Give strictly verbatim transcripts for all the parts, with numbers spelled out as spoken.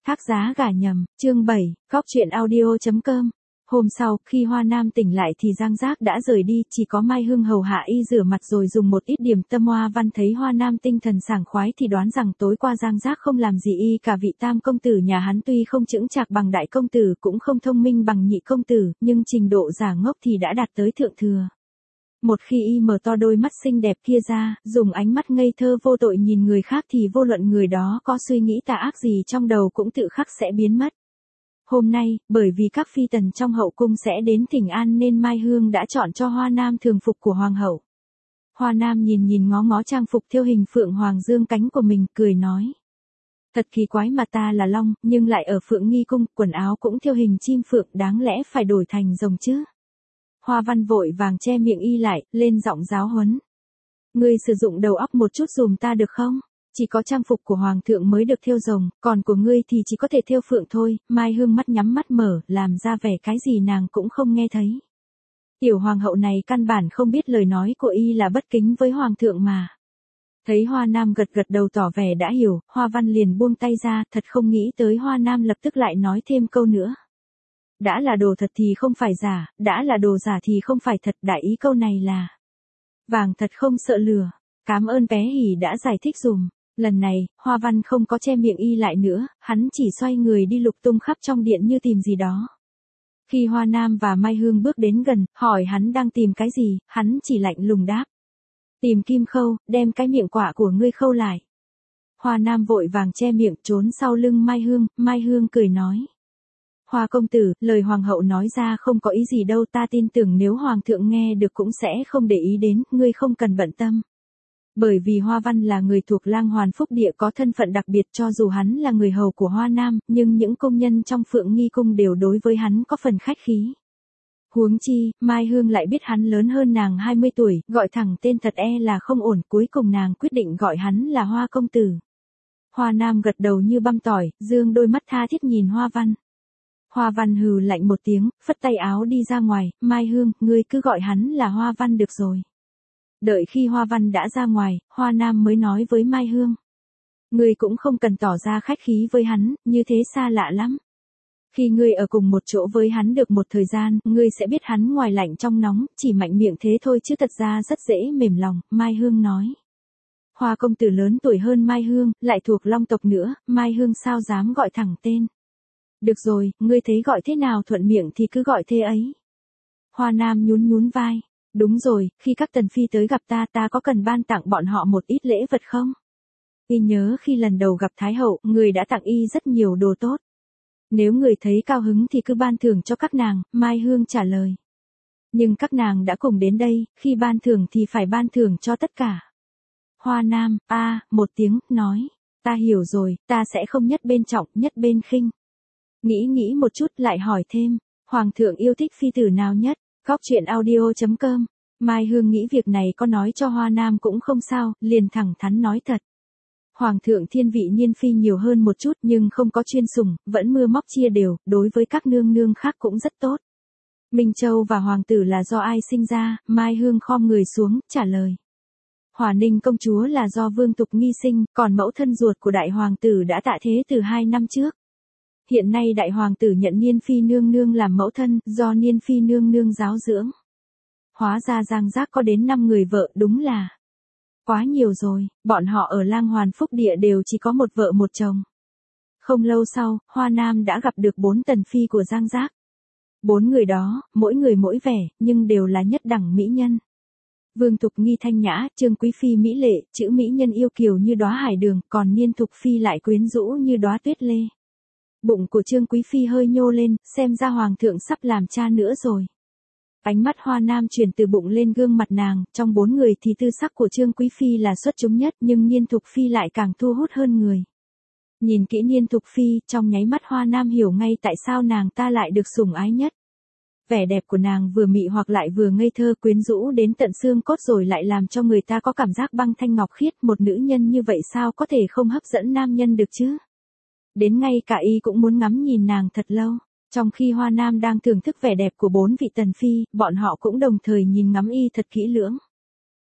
Thác giá gả nhầm, chương bảy, góc chuyện audio chấm com. Hôm sau, khi Hoa Nam tỉnh lại thì Giang Giác đã rời đi, chỉ có Mai Hương hầu hạ y rửa mặt rồi dùng một ít điểm tâm. Hoa Văn thấy Hoa Nam tinh thần sảng khoái thì đoán rằng tối qua Giang Giác không làm gì y cả. Vị tam công tử nhà hắn tuy không chững chạc bằng đại công tử, cũng không thông minh bằng nhị công tử, nhưng trình độ giả ngốc thì đã đạt tới thượng thừa. Một khi y mở to đôi mắt xinh đẹp kia ra, dùng ánh mắt ngây thơ vô tội nhìn người khác thì vô luận người đó có suy nghĩ tà ác gì trong đầu cũng tự khắc sẽ biến mất. Hôm nay, bởi vì các phi tần trong hậu cung sẽ đến thỉnh an nên Mai Hương đã chọn cho Hoa Nam thường phục của hoàng hậu. Hoa Nam nhìn nhìn ngó ngó trang phục thêu hình phượng hoàng dương cánh của mình, cười nói. Thật kỳ quái mà ta là long, nhưng lại ở Phượng Nghi cung, quần áo cũng thêu hình chim phượng, đáng lẽ phải đổi thành rồng chứ. Hoa Văn vội vàng che miệng y lại, lên giọng giáo huấn. Ngươi sử dụng đầu óc một chút dùm ta được không? Chỉ có trang phục của hoàng thượng mới được thêu rồng, còn của ngươi thì chỉ có thể thêu phượng thôi. Mai Hương mắt nhắm mắt mở, làm ra vẻ cái gì nàng cũng không nghe thấy. Tiểu hoàng hậu này căn bản không biết lời nói của y là bất kính với hoàng thượng mà. Thấy Hoa Nam gật gật đầu tỏ vẻ đã hiểu, Hoa Văn liền buông tay ra, thật không nghĩ tới Hoa Nam lập tức lại nói thêm câu nữa. Đã là đồ thật thì không phải giả, đã là đồ giả thì không phải thật, đại ý câu này là vàng thật không sợ lửa. Cám ơn bé Hỉ đã giải thích dùm. Lần này, Hoa Văn không có che miệng y lại nữa, hắn chỉ xoay người đi lục tung khắp trong điện như tìm gì đó. Khi Hoa Nam và Mai Hương bước đến gần, hỏi hắn đang tìm cái gì, hắn chỉ lạnh lùng đáp. Tìm kim khâu, đem cái miệng quả của ngươi khâu lại. Hoa Nam vội vàng che miệng trốn sau lưng Mai Hương, Mai Hương cười nói. Hoa công tử, lời hoàng hậu nói ra không có ý gì đâu, ta tin tưởng nếu hoàng thượng nghe được cũng sẽ không để ý đến, ngươi không cần bận tâm. Bởi vì Hoa Văn là người thuộc Lang Hoàn Phúc Địa có thân phận đặc biệt, cho dù hắn là người hầu của Hoa Nam, nhưng những công nhân trong Phượng Nghi cung đều đối với hắn có phần khách khí. Huống chi, Mai Hương lại biết hắn lớn hơn nàng hai mươi tuổi, gọi thẳng tên thật e là không ổn, cuối cùng nàng quyết định gọi hắn là Hoa công tử. Hoa Nam gật đầu như băm tỏi, dương đôi mắt tha thiết nhìn Hoa Văn. Hoa Văn hừ lạnh một tiếng, phất tay áo đi ra ngoài. Mai Hương, ngươi cứ gọi hắn là Hoa Văn được rồi. Đợi khi Hoa Văn đã ra ngoài, Hoa Nam mới nói với Mai Hương. Ngươi cũng không cần tỏ ra khách khí với hắn, như thế xa lạ lắm. Khi ngươi ở cùng một chỗ với hắn được một thời gian, ngươi sẽ biết hắn ngoài lạnh trong nóng, chỉ mạnh miệng thế thôi chứ thật ra rất dễ mềm lòng, Mai Hương nói. Hoa công tử lớn tuổi hơn Mai Hương, lại thuộc Long tộc nữa, Mai Hương sao dám gọi thẳng tên. Được rồi, ngươi thấy gọi thế nào thuận miệng thì cứ gọi thế ấy. Hoa Nam nhún nhún vai. Đúng rồi, khi các tần phi tới gặp ta, ta có cần ban tặng bọn họ một ít lễ vật không? Y nhớ khi lần đầu gặp Thái hậu, người đã tặng y rất nhiều đồ tốt. Nếu người thấy cao hứng thì cứ ban thưởng cho các nàng, Mai Hương trả lời. Nhưng các nàng đã cùng đến đây, khi ban thưởng thì phải ban thưởng cho tất cả. Hoa Nam, a, à, một tiếng, nói. Ta hiểu rồi, ta sẽ không nhất bên trọng, nhất bên khinh. Nghĩ nghĩ một chút lại hỏi thêm, Hoàng thượng yêu thích phi tử nào nhất? Góc chuyện audio chấm com. Mai Hương nghĩ việc này có nói cho Hoa Nam cũng không sao, liền thẳng thắn nói thật. Hoàng thượng thiên vị Niên phi nhiều hơn một chút nhưng không có chuyên sủng, vẫn mưa móc chia đều, đối với các nương nương khác cũng rất tốt. Minh Châu và hoàng tử là do ai sinh ra? Mai Hương khom người xuống, trả lời. Hỏa Ninh công chúa là do Vương Tục Nghi sinh, còn mẫu thân ruột của đại hoàng tử đã tạ thế từ hai năm trước. Hiện nay đại hoàng tử nhận Niên phi nương nương làm mẫu thân, do Niên phi nương nương giáo dưỡng. Hóa ra Giang Giác có đến năm người vợ, đúng là quá nhiều rồi, bọn họ ở Lang Hoàn Phúc Địa đều chỉ có một vợ một chồng. Không lâu sau, Hoa Nam đã gặp được bốn tần phi của Giang Giác. Bốn người đó, mỗi người mỗi vẻ, nhưng đều là nhất đẳng mỹ nhân. Vương Tục Nghi thanh nhã, Trương Quý Phi mỹ lệ, chữ mỹ nhân yêu kiều như đóa hải đường, còn Niên Thục Phi lại quyến rũ như đóa tuyết lê. Bụng của Trương Quý Phi hơi nhô lên, xem ra hoàng thượng sắp làm cha nữa rồi. Ánh mắt Hoa Nam chuyển từ bụng lên gương mặt nàng, trong bốn người thì tư sắc của Trương Quý Phi là xuất chúng nhất, nhưng Niên Thục Phi lại càng thu hút hơn người. Nhìn kỹ Niên Thục Phi, trong nháy mắt Hoa Nam hiểu ngay tại sao nàng ta lại được sủng ái nhất. Vẻ đẹp của nàng vừa mị hoặc lại vừa ngây thơ, quyến rũ đến tận xương cốt rồi lại làm cho người ta có cảm giác băng thanh ngọc khiết, một nữ nhân như vậy sao có thể không hấp dẫn nam nhân được chứ? Đến ngay cả y cũng muốn ngắm nhìn nàng thật lâu. Trong khi Hoa Nam đang thưởng thức vẻ đẹp của bốn vị tần phi, bọn họ cũng đồng thời nhìn ngắm y thật kỹ lưỡng.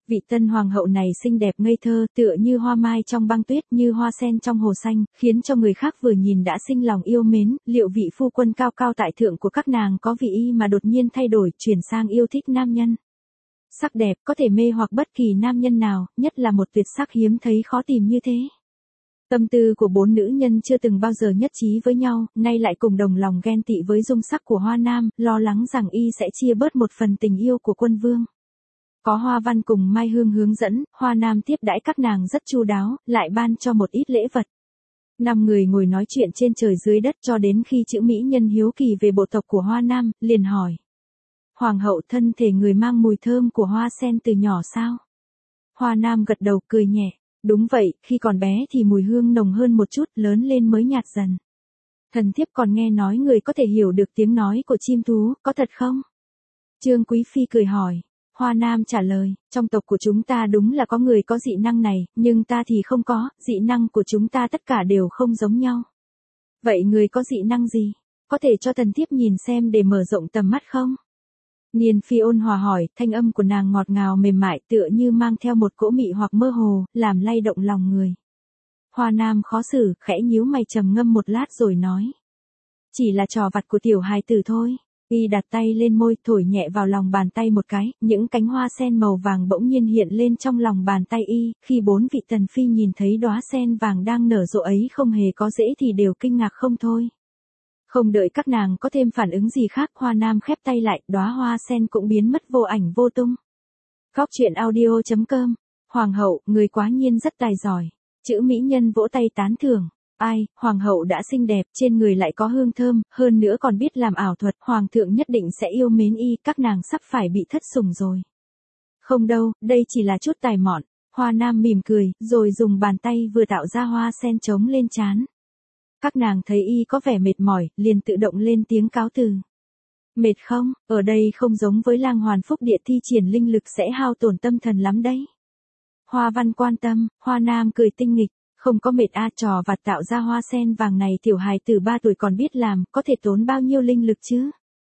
Vị tân hoàng hậu này xinh đẹp ngây thơ, tựa như hoa mai trong băng tuyết, như hoa sen trong hồ xanh, khiến cho người khác vừa nhìn đã sinh lòng yêu mến. Liệu vị phu quân cao cao tại thượng của các nàng có vì y mà đột nhiên thay đổi, chuyển sang yêu thích nam nhân? Sắc đẹp có thể mê hoặc bất kỳ nam nhân nào, nhất là một tuyệt sắc hiếm thấy khó tìm như thế. Tâm tư của bốn nữ nhân chưa từng bao giờ nhất trí với nhau, nay lại cùng đồng lòng ghen tị với dung sắc của Hoa Nam, lo lắng rằng y sẽ chia bớt một phần tình yêu của quân vương. Có Hoa Văn cùng Mai Hương hướng dẫn, Hoa Nam tiếp đãi các nàng rất chu đáo, lại ban cho một ít lễ vật. Năm người ngồi nói chuyện trên trời dưới đất cho đến khi chữ mỹ nhân hiếu kỳ về bộ tộc của Hoa Nam, liền hỏi. Hoàng hậu, thân thể người mang mùi thơm của hoa sen từ nhỏ sao? Hoa Nam gật đầu cười nhẹ. Đúng vậy, khi còn bé thì mùi hương nồng hơn một chút, lớn lên mới nhạt dần. Thần thiếp còn nghe nói người có thể hiểu được tiếng nói của chim thú, có thật không? Trương Quý Phi cười hỏi. Hoa Nam trả lời, trong tộc của chúng ta đúng là có người có dị năng này, nhưng ta thì không có, dị năng của chúng ta tất cả đều không giống nhau. Vậy người có dị năng gì? Có thể cho thần thiếp nhìn xem để mở rộng tầm mắt không? Niên Phi ôn hòa hỏi, thanh âm của nàng ngọt ngào mềm mại tựa như mang theo một cỗ mị hoặc mơ hồ, làm lay động lòng người. Hoa Nam khó xử, khẽ nhíu mày trầm ngâm một lát rồi nói. Chỉ là trò vặt của tiểu hài tử thôi. Y đặt tay lên môi, thổi nhẹ vào lòng bàn tay một cái, những cánh hoa sen màu vàng bỗng nhiên hiện lên trong lòng bàn tay y, khi bốn vị tần phi nhìn thấy đóa sen vàng đang nở rộ ấy không hề có rễ thì đều kinh ngạc không thôi. Không đợi các nàng có thêm phản ứng gì khác, Hoa Nam khép tay lại, đóa hoa sen cũng biến mất vô ảnh vô tung. Góc truyện audio chấm com. Hoàng hậu, người quá nhiên rất tài giỏi. Chữ mỹ nhân vỗ tay tán thưởng. Ai, hoàng hậu đã xinh đẹp, trên người lại có hương thơm, hơn nữa còn biết làm ảo thuật, hoàng thượng nhất định sẽ yêu mến y, các nàng sắp phải bị thất sủng rồi. Không đâu, đây chỉ là chút tài mọn. Hoa Nam mỉm cười, rồi dùng bàn tay vừa tạo ra hoa sen trống lên trán. Các nàng thấy y có vẻ mệt mỏi, liền tự động lên tiếng cáo từ. Mệt không, ở đây không giống với lang hoàn phúc địa thi triển linh lực sẽ hao tổn tâm thần lắm đấy. Hoa Văn quan tâm, Hoa Nam cười tinh nghịch, không có mệt a, trò vặt tạo ra hoa sen vàng này tiểu hài từ ba tuổi còn biết làm, có thể tốn bao nhiêu linh lực chứ?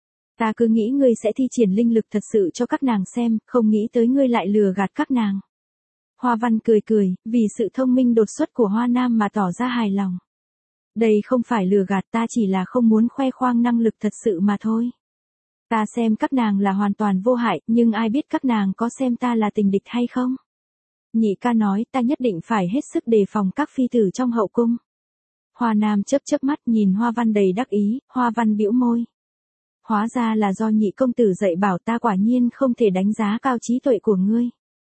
Ta cứ nghĩ ngươi sẽ thi triển linh lực thật sự cho các nàng xem, không nghĩ tới ngươi lại lừa gạt các nàng. Hoa Văn cười cười, vì sự thông minh đột xuất của Hoa Nam mà tỏ ra hài lòng. Đây không phải lừa gạt, ta chỉ là không muốn khoe khoang năng lực thật sự mà thôi. Ta xem các nàng là hoàn toàn vô hại, nhưng ai biết các nàng có xem ta là tình địch hay không? Nhị ca nói ta nhất định phải hết sức đề phòng các phi tử trong hậu cung. Hoa Nam chớp chớp mắt nhìn Hoa Văn đầy đắc ý, Hoa Văn bĩu môi. Hóa ra là do nhị công tử dạy bảo, ta quả nhiên không thể đánh giá cao trí tuệ của ngươi.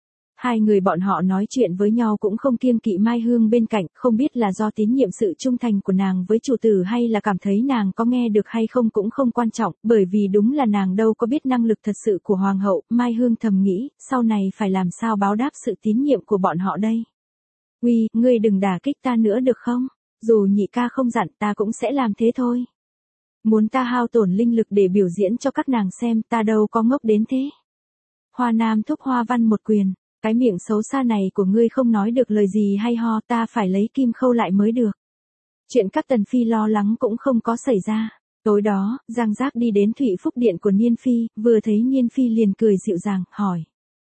Hai người bọn họ nói chuyện với nhau cũng không kiêng kỵ Mai Hương bên cạnh, không biết là do tín nhiệm sự trung thành của nàng với chủ tử hay là cảm thấy nàng có nghe được hay không cũng không quan trọng, bởi vì đúng là nàng đâu có biết năng lực thật sự của hoàng hậu. Mai Hương thầm nghĩ, sau này phải làm sao báo đáp sự tín nhiệm của bọn họ đây. Uy, ngươi đừng đả kích ta nữa được không? Dù nhị ca không dặn ta cũng sẽ làm thế thôi. Muốn ta hao tổn linh lực để biểu diễn cho các nàng xem, ta đâu có ngốc đến thế. Hoa Nam thúc Hoa Văn một quyền. Cái miệng xấu xa này của ngươi không nói được lời gì hay ho, ta phải lấy kim khâu lại mới được. Chuyện các tần phi lo lắng cũng không có xảy ra. Tối đó, Giang Giác đi đến Thụy Phúc Điện của Niên Phi, vừa thấy Niên Phi liền cười dịu dàng, hỏi.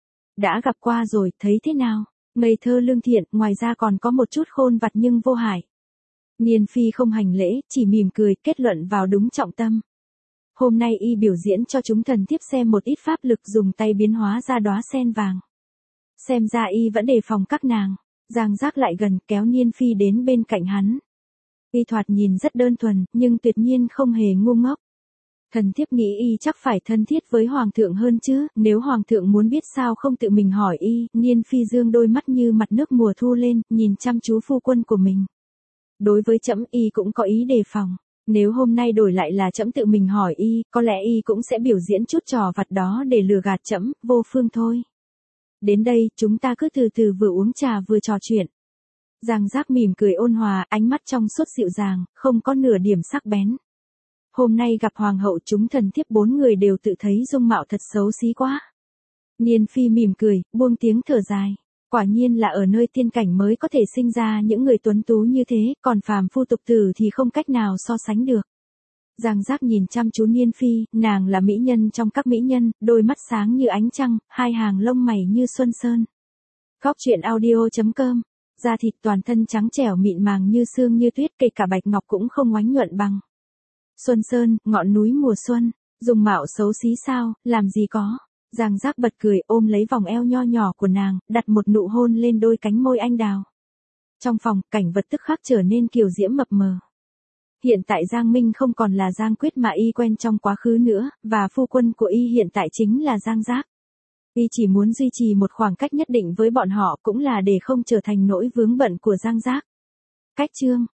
Đã gặp qua rồi, thấy thế nào? Ngây thơ lương thiện, ngoài ra còn có một chút khôn vặt nhưng vô hại. Niên Phi không hành lễ, chỉ mỉm cười, kết luận vào đúng trọng tâm. Hôm nay y biểu diễn cho chúng thần thiếp xem một ít pháp lực dùng tay biến hóa ra đóa sen vàng. Xem ra y vẫn đề phòng các nàng. Giang Giác lại gần, kéo Niên Phi đến bên cạnh hắn. Y thoạt nhìn rất đơn thuần, nhưng tuyệt nhiên không hề ngu ngốc. Thần thiếp nghĩ y chắc phải thân thiết với hoàng thượng hơn chứ, nếu hoàng thượng muốn biết sao không tự mình hỏi y. Niên Phi dương đôi mắt như mặt nước mùa thu lên, nhìn chăm chú phu quân của mình. Đối với trẫm y cũng có ý đề phòng. Nếu hôm nay đổi lại là trẫm tự mình hỏi y, có lẽ y cũng sẽ biểu diễn chút trò vặt đó để lừa gạt trẫm, vô phương thôi. Đến đây, chúng ta cứ từ từ vừa uống trà vừa trò chuyện. Giang Giác mỉm cười ôn hòa, ánh mắt trong suốt dịu dàng, không có nửa điểm sắc bén. Hôm nay gặp hoàng hậu, chúng thần thiếp bốn người đều tự thấy dung mạo thật xấu xí quá. Niên Phi mỉm cười, buông tiếng thở dài. Quả nhiên là ở nơi tiên cảnh mới có thể sinh ra những người tuấn tú như thế, còn phàm phu tục tử thì không cách nào so sánh được. Giang Giác nhìn chăm chú Niên Phi, nàng là mỹ nhân trong các mỹ nhân, đôi mắt sáng như ánh trăng, hai hàng lông mày như xuân sơn. Khóc chuyện audio chấm com, da thịt toàn thân trắng trẻo mịn màng như sương như tuyết, kể cả bạch ngọc cũng không oánh nhuận bằng. Xuân Sơn, ngọn núi mùa xuân, dùng mạo xấu xí sao, làm gì có. Giang Giác bật cười ôm lấy vòng eo nho nhỏ của nàng, đặt một nụ hôn lên đôi cánh môi anh đào. Trong phòng, cảnh vật tức khắc trở nên kiều diễm mập mờ. Hiện tại Giang Minh không còn là Giang Quyết mà y quen trong quá khứ nữa, và phu quân của y hiện tại chính là Giang Giác. Y chỉ muốn duy trì một khoảng cách nhất định với bọn họ cũng là để không trở thành nỗi vướng bận của Giang Giác. Cách chương